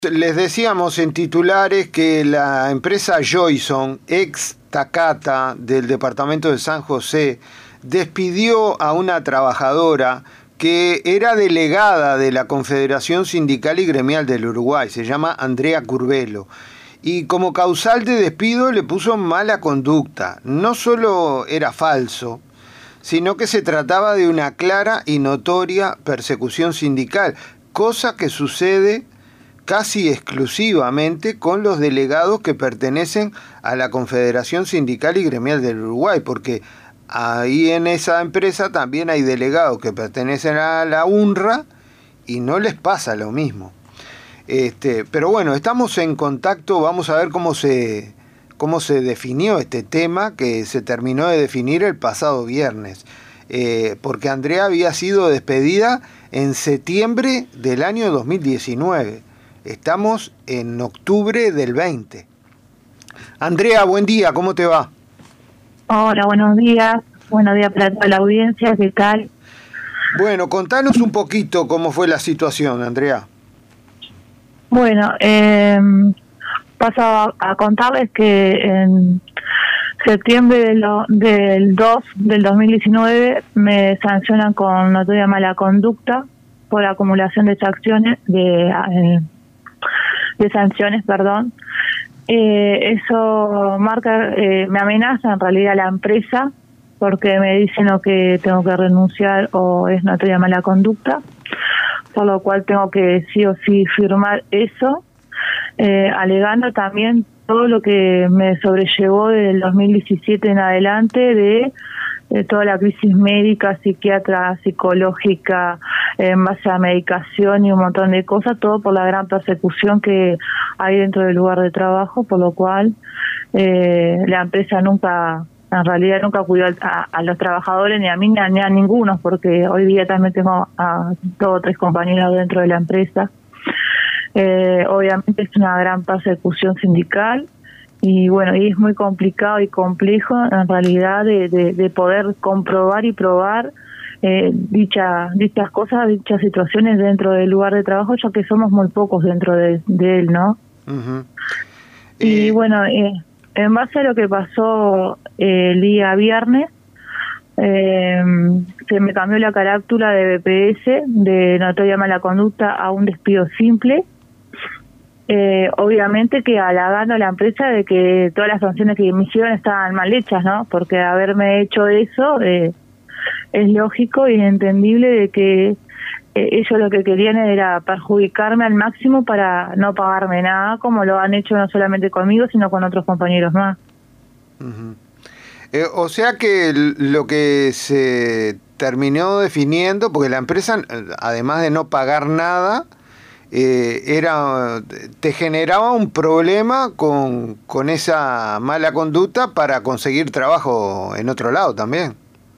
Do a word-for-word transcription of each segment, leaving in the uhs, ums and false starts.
Les decíamos en titulares que la empresa Joyson, ex Takata del departamento de San José, despidió a una trabajadora que era delegada de la Confederación Sindical y Gremial del Uruguay, se llama Andrea Curbelo, y como causal de despido le puso mala conducta. No solo era falso, sino que se trataba de una clara y notoria persecución sindical, cosa que sucede casi exclusivamente con los delegados que pertenecen a la Confederación Sindical y Gremial del Uruguay, porque ahí en esa empresa también hay delegados que pertenecen a la UNRWA y no les pasa lo mismo. Este, pero bueno, estamos en contacto, vamos a ver cómo se, cómo se definió este tema, que se terminó de definir el pasado viernes, eh, porque Andrea había sido despedida en septiembre del año dos mil diecinueve. Estamos en octubre del veinte. Andrea, buen día, ¿cómo te va? Hola, buenos días. Buenos días para toda la audiencia, ¿qué tal? Bueno, contanos un poquito cómo fue la situación, Andrea. Bueno, eh, paso a, a contarles que en septiembre de lo, del dos del dos mil diecinueve me sancionan con notoria mala conducta por acumulación de sanciones, de... Eh, de sanciones, perdón. Eh, eso marca, eh, me amenaza en realidad la empresa porque me dicen o que tengo que renunciar o es notoria mala conducta, por lo cual tengo que sí o sí firmar eso, eh, alegando también todo lo que me sobrellevó desde el dos mil diecisiete en adelante de, de toda la crisis médica, psiquiatra, psicológica, en base a medicación y un montón de cosas, todo por la gran persecución que hay dentro del lugar de trabajo, por lo cual eh, la empresa nunca, en realidad nunca cuidó a, a los trabajadores, ni a mí ni a, ni a ninguno, porque hoy día también tengo a dos o tres compañeros dentro de la empresa. Eh, obviamente es una gran persecución sindical y bueno, y es muy complicado y complejo en realidad de, de, de poder comprobar y probar Eh, dicha, dichas cosas, dichas situaciones dentro del lugar de trabajo, ya que somos muy pocos dentro de, de él, ¿no? Uh-huh. Y eh... bueno, eh, en base a lo que pasó eh, el día viernes, eh, se me cambió la carátula de B P S, de notoria mala conducta, a un despido simple. Eh, obviamente que halagando a la empresa de que todas las sanciones que me hicieron estaban mal hechas, ¿no? Porque haberme hecho eso... Eh, es lógico y entendible de que eh, ellos lo que querían era perjudicarme al máximo para no pagarme nada, como lo han hecho no solamente conmigo, sino con otros compañeros más. Uh-huh. eh, o sea que lo que se terminó definiendo, porque la empresa, además de no pagar nada, eh, era te generaba un problema con, con esa mala conducta para conseguir trabajo en otro lado también.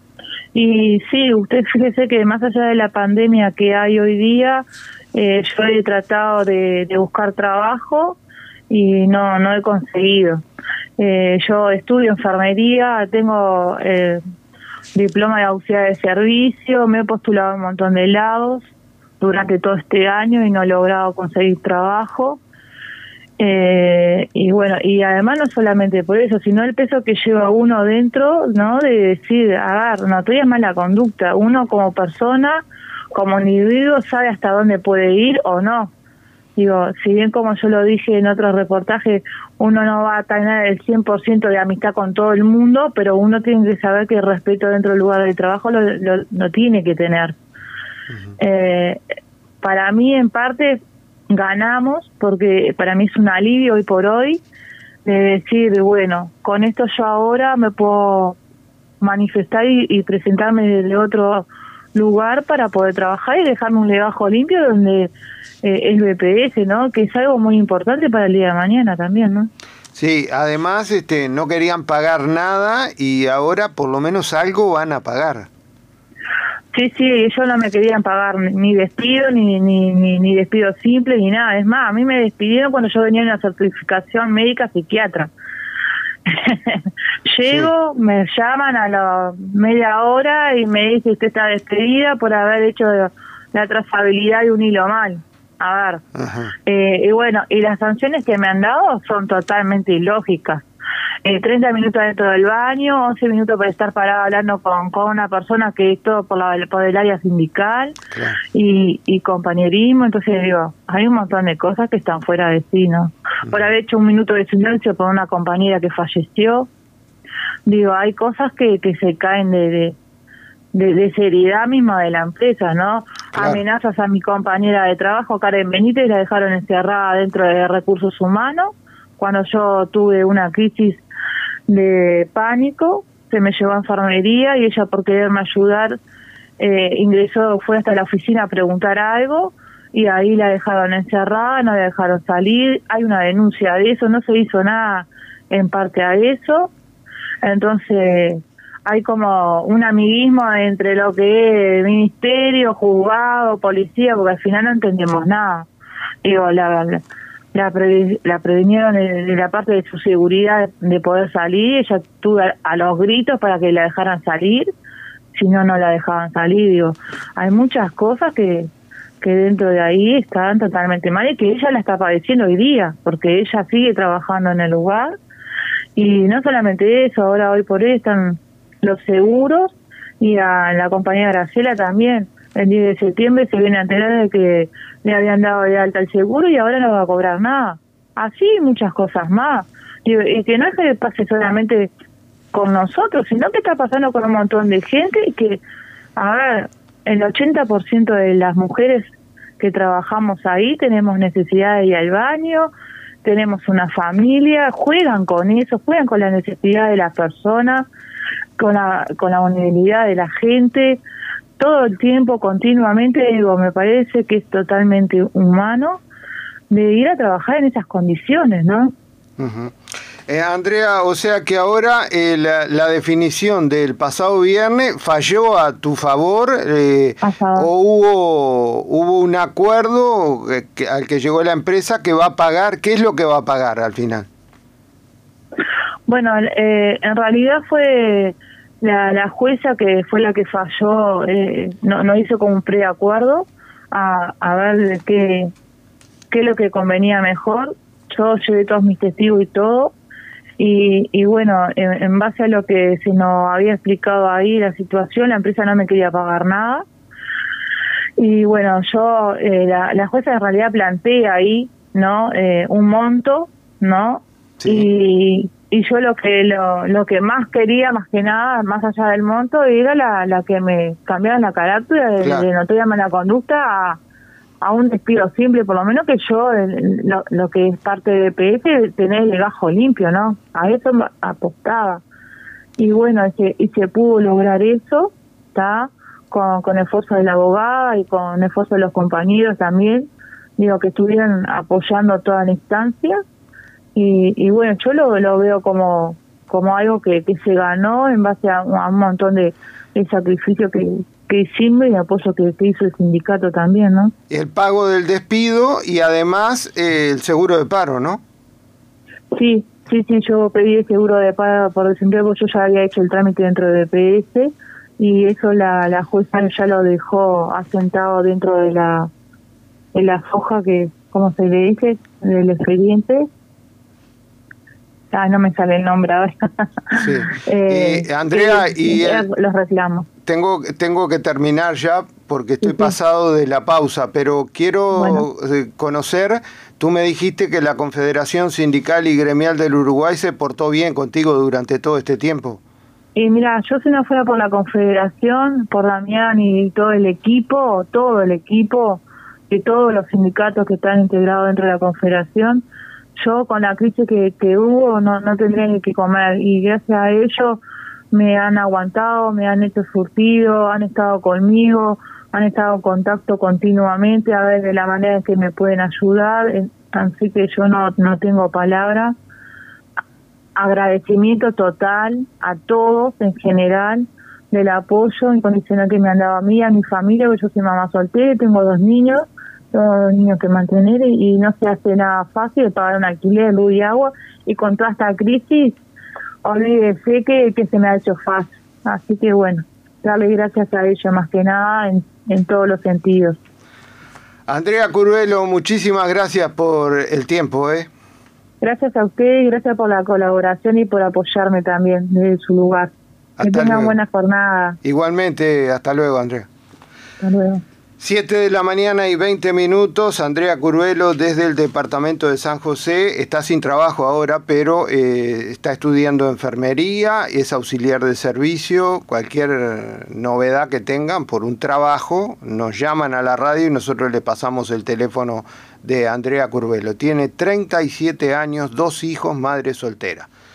Y sí, usted fíjese que más allá de la pandemia que hay hoy día, eh, yo he tratado de, de buscar trabajo y no no he conseguido. Eh, yo estudio enfermería, tengo eh, diploma de auxiliar de servicio, me he postulado a un montón de lados durante todo este año y no he logrado conseguir trabajo. Eh, y bueno, y además no solamente por eso, sino el peso que lleva uno dentro, ¿no? De decir, agar, no, todavía es mala conducta. Uno como persona, como individuo, sabe hasta dónde puede ir o no. Digo, si bien como yo lo dije en otros reportajes, uno no va a tener el cien por ciento de amistad con todo el mundo, pero uno tiene que saber que el respeto dentro del lugar de trabajo lo, lo, lo tiene que tener. Uh-huh. Eh, para mí, en parte, ganamos, porque para mí es un alivio hoy por hoy, de decir, bueno, con esto yo ahora me puedo manifestar y, y presentarme desde otro lugar para poder trabajar y dejarme un legajo limpio donde eh, es B P S, ¿no? Que es algo muy importante para el día de mañana también, ¿no? Sí, además este no querían pagar nada y ahora por lo menos algo van a pagar. Sí, sí, ellos no me querían pagar ni despido, ni, ni, ni, ni despido simple, ni nada. Es más, a mí me despidieron cuando yo venía en una certificación médica psiquiatra. Llego, sí. Me llaman a la media hora y me dice usted está despedida por haber hecho la trazabilidad de un hilo mal. A ver, eh, y bueno, y las sanciones que me han dado son totalmente ilógicas. Eh, treinta minutos dentro del baño, once minutos para estar parado hablando con, con una persona que es todo por, la, por el área sindical, claro. y, y compañerismo. Entonces digo, hay un montón de cosas que están fuera de sí, ¿no? Uh-huh. Por haber hecho un minuto de silencio por una compañera que falleció. Digo, hay cosas que, que se caen de, de, de, de seriedad misma de la empresa, ¿no? Claro. Amenazas a mi compañera de trabajo, Karen Benítez, la dejaron encerrada dentro de recursos humanos. Cuando yo tuve una crisis de pánico, se me llevó a enfermería y ella, por quererme ayudar, eh, ingresó, fue hasta la oficina a preguntar algo y ahí la dejaron encerrada, no la dejaron salir. Hay una denuncia de eso, no se hizo nada en parte a eso. Entonces hay como un amiguismo entre lo que es ministerio, juzgado, policía, porque al final no entendemos nada. Digo, la... la La, pre, la previnieron de, de la parte de su seguridad de poder salir. Ella tuvo a, a los gritos para que la dejaran salir, si no, no la dejaban salir. Digo, hay muchas cosas que, que dentro de ahí están totalmente mal y que ella la está padeciendo hoy día, porque ella sigue trabajando en el lugar. Y no solamente eso, ahora hoy por hoy están los seguros y a la compañera Graciela también. El diez de septiembre se viene a enterar de que le habían dado de alta el seguro y ahora no va a cobrar nada. Así muchas cosas más. Y, y que no es que pase solamente con nosotros, sino que está pasando con un montón de gente y que, a ver, el ochenta por ciento de las mujeres que trabajamos ahí tenemos necesidad de ir al baño, tenemos una familia, juegan con eso, juegan con la necesidad de las personas, con la, con la vulnerabilidad de la gente. Todo el tiempo, continuamente, digo, me parece que es totalmente humano de ir a trabajar en esas condiciones, ¿no? Uh-huh. eh, Andrea, o sea que ahora eh, la, la definición del pasado viernes falló a tu favor, eh, o hubo hubo un acuerdo que, al que llegó la empresa que va a pagar. ¿Qué es lo que va a pagar al final? Bueno, eh, en realidad fue... La, la jueza que fue la que falló, eh, no, no hizo como un preacuerdo a, a ver qué, qué es lo que convenía mejor. Yo llevé todos mis testigos y todo, y, y bueno, en, en base a lo que se nos había explicado ahí la situación, la empresa no me quería pagar nada. Y bueno, yo, eh, la, la jueza en realidad plantea ahí, ¿no? Eh, un monto, ¿no? Sí. Y... Y yo lo que lo, lo que más quería, más que nada, más allá del monto, era la, la que me cambiaran la carátula de, claro. de notoria mala conducta a, a un despido simple, por lo menos que yo, lo, lo que es parte de B P S, tener el gajo limpio, ¿no? A eso apostaba. Y bueno, y se, y se pudo lograr eso, ¿está? Con, con esfuerzo de la abogada y con esfuerzo de los compañeros también, digo, que estuvieron apoyando toda la instancia. Y, y bueno, yo lo, lo veo como como algo que, que se ganó en base a, a un montón de, de sacrificio que, que hicimos y apoyo que, que hizo el sindicato también, ¿no? El pago del despido y además eh, el seguro de paro, ¿no? Sí, sí, sí, yo pedí el seguro de paro por desempleo porque yo ya había hecho el trámite dentro de B P S y eso la, la jueza ya lo dejó asentado dentro de la, de la hoja que, ¿cómo se le dice? Del expediente. Ah, no me sale el nombre ahora. Sí. eh, eh, Andrea, y el, los reclamos. Tengo, tengo que terminar ya porque estoy sí, pasado de la pausa, pero quiero bueno. conocer, tú me dijiste que la Confederación Sindical y Gremial del Uruguay se portó bien contigo durante todo este tiempo. Y mira, yo si no fuera por la Confederación, por Damián y todo el equipo, todo el equipo, de todos los sindicatos que están integrados dentro de la Confederación, yo con la crisis que, que hubo no, no tendría ni que comer y gracias a ellos me han aguantado, me han hecho surtido, han estado conmigo, han estado en contacto continuamente a ver de la manera en que me pueden ayudar, así que yo no, no tengo palabras. Agradecimiento total a todos en general del apoyo incondicional que me han dado a mí, a mi familia, porque yo soy mamá soltera, tengo dos niños, dos niños que mantener y, y no se hace nada fácil de pagar un alquiler, luz y agua, y con toda esta crisis, olvídese que, que se me ha hecho fácil. Así que bueno, darle gracias a ellos más que nada en, en todos los sentidos. Andrea Curvelo, muchísimas gracias por el tiempo, ¿eh? Gracias a usted y gracias por la colaboración y por apoyarme también desde su lugar. Hasta que tengan luego. Buena jornada. Igualmente, hasta luego, Andrea. Hasta luego. siete de la mañana y veinte minutos, Andrea Curvelo desde el departamento de San José, está sin trabajo ahora, pero eh, está estudiando enfermería, es auxiliar de servicio. Cualquier novedad que tengan por un trabajo, nos llaman a la radio y nosotros le pasamos el teléfono de Andrea Curvelo. Tiene treinta y siete años, dos hijos, madre soltera.